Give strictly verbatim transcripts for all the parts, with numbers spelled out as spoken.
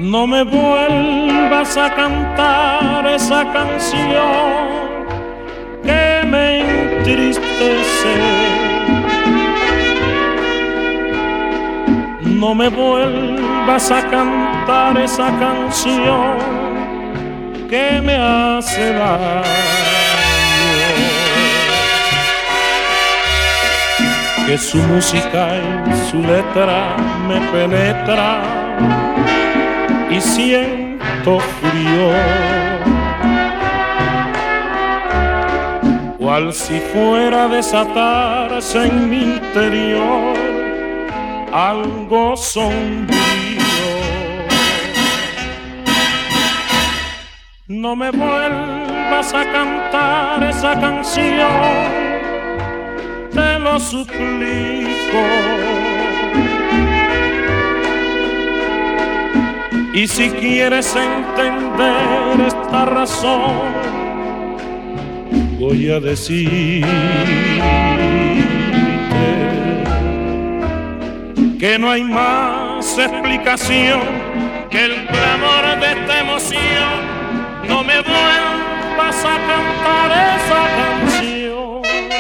No me vuelvas a cantar esa canción que me entristece. No me vuelvas a cantar esa canción que me hace daño. Que su música y su letra me penetra y siento frío, cual si fuera a desatarse en mi interior algo sombrío. No me vuelvas a cantar esa canción, te lo suplico. Y si quieres entender esta razón, voy a decirte que no hay más explicación que el clamor de esta emoción. No me vuelvas a cantar esa canción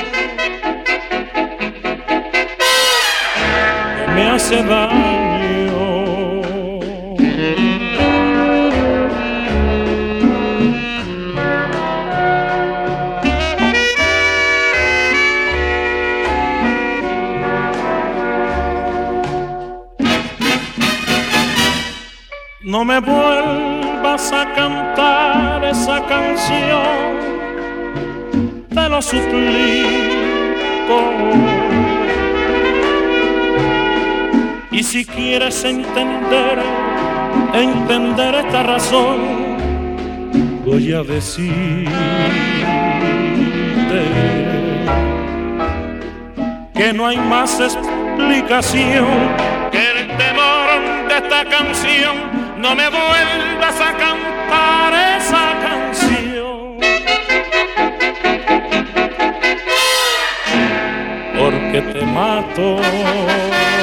que me hace daño. No me vuelvas a cantar esa canción, te lo suplico. Y si quieres entender, entender esta razón, voy a decirte que no hay más explicación que el temor de esta canción. No me vuelvas a cantar esa canción, porque te mato.